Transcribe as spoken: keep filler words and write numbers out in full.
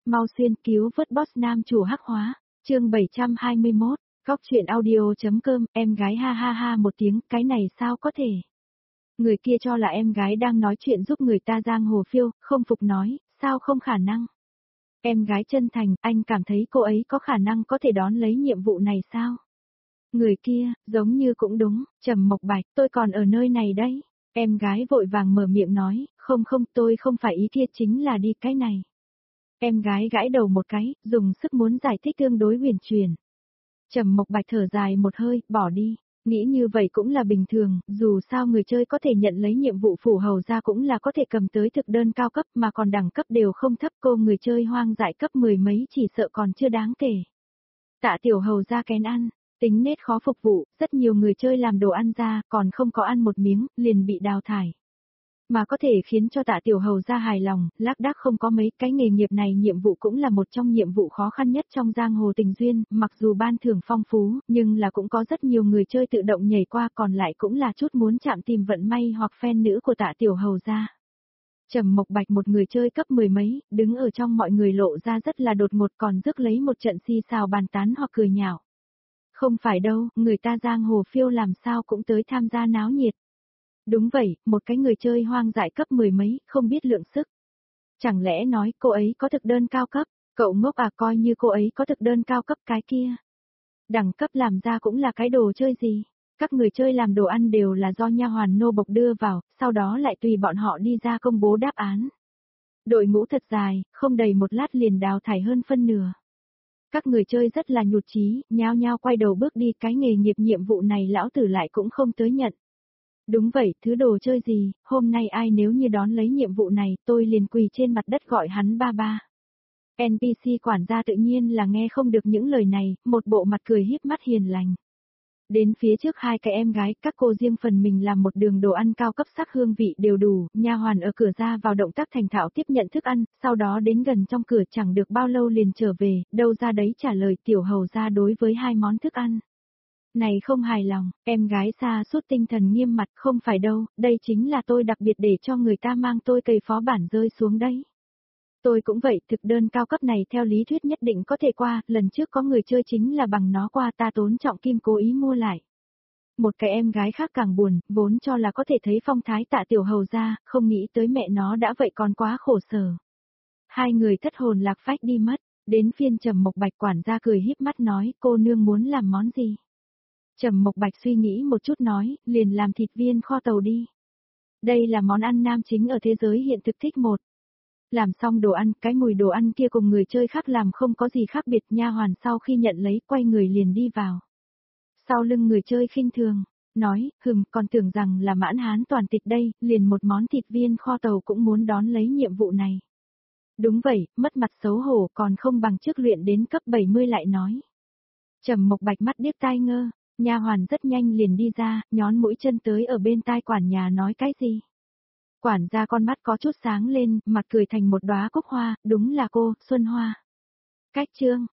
Mau xuyên cứu vớt boss nam chủ hắc hóa, chương bảy trăm hai mươi mốt, Góc chuyện audio.com, em gái ha ha ha một tiếng, cái này sao có thể. Người kia cho là em gái đang nói chuyện giúp người ta giang hồ phiêu, không phục nói, sao không khả năng. Em gái chân thành, anh cảm thấy cô ấy có khả năng có thể đón lấy nhiệm vụ này sao? Người kia, giống như cũng đúng, Trầm Mộc Bạch, tôi còn ở nơi này đấy. Em gái vội vàng mở miệng nói, không không tôi không phải ý kia chính là đi cái này. Em gái gãi đầu một cái, dùng sức muốn giải thích tương đối huyền truyền. Trầm Mộc Bạch thở dài một hơi, bỏ đi. Nghĩ như vậy cũng là bình thường, dù sao người chơi có thể nhận lấy nhiệm vụ phủ hầu ra cũng là có thể cầm tới thực đơn cao cấp mà còn đẳng cấp đều không thấp, cô người chơi hoang dại cấp mười mấy chỉ sợ còn chưa đáng kể. Tạ tiểu hầu ra kén ăn, tính nết khó phục vụ, rất nhiều người chơi làm đồ ăn ra, còn không có ăn một miếng, liền bị đào thải. Mà có thể khiến cho tạ tiểu hầu ra hài lòng, lác đác không có mấy, cái nghề nghiệp này nhiệm vụ cũng là một trong nhiệm vụ khó khăn nhất trong giang hồ tình duyên, mặc dù ban thưởng phong phú, nhưng là cũng có rất nhiều người chơi tự động nhảy qua, còn lại cũng là chút muốn chạm tìm vận may hoặc fan nữ của tạ tiểu hầu ra. Trầm Mộc Bạch một người chơi cấp mười mấy, đứng ở trong mọi người lộ ra rất là đột ngột, còn rước lấy một trận xì xào bàn tán hoặc cười nhạo. Không phải đâu, người ta giang hồ phiêu làm sao cũng tới tham gia náo nhiệt. Đúng vậy, một cái người chơi hoang dại cấp mười mấy, không biết lượng sức. Chẳng lẽ nói cô ấy có thực đơn cao cấp, cậu ngốc à, coi như cô ấy có thực đơn cao cấp cái kia. Đẳng cấp làm ra cũng là cái đồ chơi gì. Các người chơi làm đồ ăn đều là do nha hoàn nô bộc đưa vào, sau đó lại tùy bọn họ đi ra công bố đáp án. Đội ngũ thật dài, không đầy một lát liền đào thải hơn phân nửa. Các người chơi rất là nhụt chí, nhao nhao quay đầu bước đi, cái nghề nghiệp nhiệm vụ này lão tử lại cũng không tới nhận. Đúng vậy, thứ đồ chơi gì, hôm nay ai nếu như đón lấy nhiệm vụ này, tôi liền quỳ trên mặt đất gọi hắn ba ba. en pê xê quản gia tự nhiên là nghe không được những lời này, một bộ mặt cười híp mắt hiền lành. Đến phía trước hai cái em gái, các cô riêng phần mình làm một đường đồ ăn cao cấp, sắc hương vị đều đủ, nha hoàn ở cửa ra vào động tác thành thạo tiếp nhận thức ăn, sau đó đến gần trong cửa chẳng được bao lâu liền trở về, đâu ra đấy trả lời tiểu hầu ra đối với hai món thức ăn. Này không hài lòng, em gái xa suốt tinh thần nghiêm mặt, không phải đâu, đây chính là tôi đặc biệt để cho người ta mang tôi cây phó bản rơi xuống đấy. Tôi cũng vậy, thực đơn cao cấp này theo lý thuyết nhất định có thể qua, lần trước có người chơi chính là bằng nó qua, ta tốn trọng kim cố ý mua lại. Một cái em gái khác càng buồn, vốn cho là có thể thấy phong thái tạ tiểu hầu ra, không nghĩ tới mẹ nó đã vậy còn quá khổ sở. Hai người thất hồn lạc phách đi mất, đến phiên Trầm Mộc Bạch quản gia cười híp mắt nói, cô nương muốn làm món gì? Trầm Mộc Bạch suy nghĩ một chút nói, liền làm thịt viên kho tàu đi. Đây là món ăn nam chính ở thế giới hiện thực thích một. Làm xong đồ ăn, cái mùi đồ ăn kia cùng người chơi khác làm không có gì khác biệt, nha hoàn sau khi nhận lấy, quay người liền đi vào. Sau lưng người chơi khinh thường, nói, hừm, còn tưởng rằng là mãn hán toàn tịch đây, liền một món thịt viên kho tàu cũng muốn đón lấy nhiệm vụ này. Đúng vậy, mất mặt xấu hổ, còn không bằng trước luyện đến cấp bảy mươi lại nói. Trầm Mộc Bạch mắt điếc tai ngơ. Nha hoàn rất nhanh liền đi ra, nhón mũi chân tới ở bên tai quản nhà nói cái gì. Quản gia con mắt có chút sáng lên, mặt cười thành một đóa cúc hoa, đúng là cô, Xuân Hoa. Cách chương,